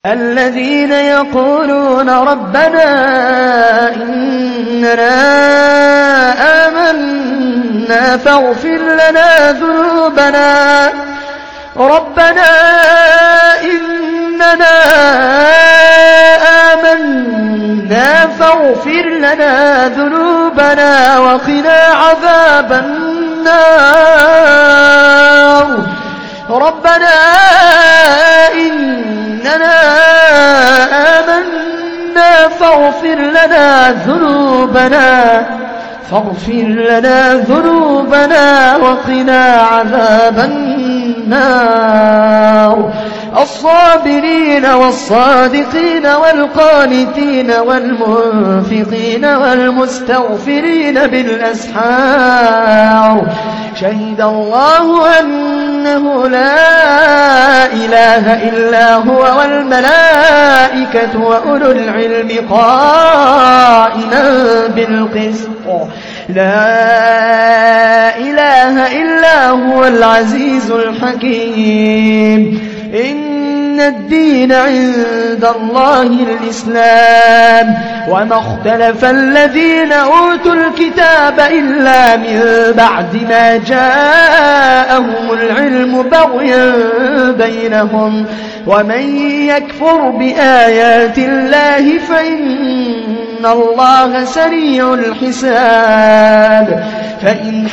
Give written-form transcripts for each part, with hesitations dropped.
الذين يقولون ربنا إننا آمنا فاغفر لنا ذنوبنا ربنا إننا آمنا فاغفر لنا ذنوبنا وقنا عذاب النار ربنا إننا آمنا فاغفر لنا ذنوبنا وقنا عذاب النار الصابرين والصادقين والقانتين والمنفقين والمستغفرين بالأسحار شهد الله أنه لا إله إلا هو والملائكة وأولو العلم قائما بالقسط لا إله إلا هو العزيز الحكيم إن الدين عند الله الإسلام وما اختلف الذين أوتوا الكتاب إلا من بعد ما جاءهم العلم بغيا بينهم ومن يكفر بآيات الله فإن الله سريع الحساب فإن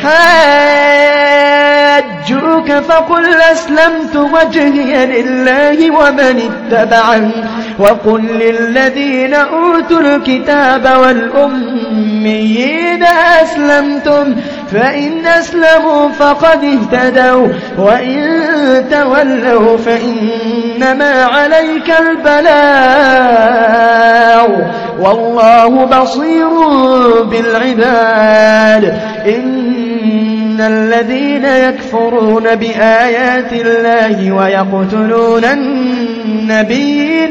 حاجوك فقل أسلمت وجهي لله ومن اتبعني وقل للذين أوتوا الكتاب والأميين أسلمتم فإن أسلموا فقد اهتدوا وإن تولوا فإنما عليك البلاغ والله بصير بالعباد إن الذين يكفرون بآيات الله ويقتلون النبيين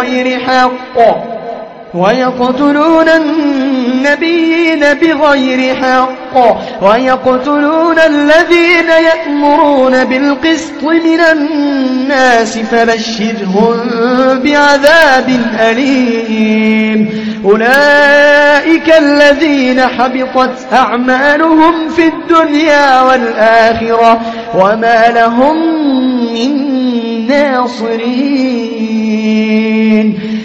بغير حق ويقتلون الذين يأمرون بالقسط من الناس فبشرهم بعذاب أليم أولئك الذين حبطت أعمالهم في الدنيا والآخرة وما لهم من ناصرين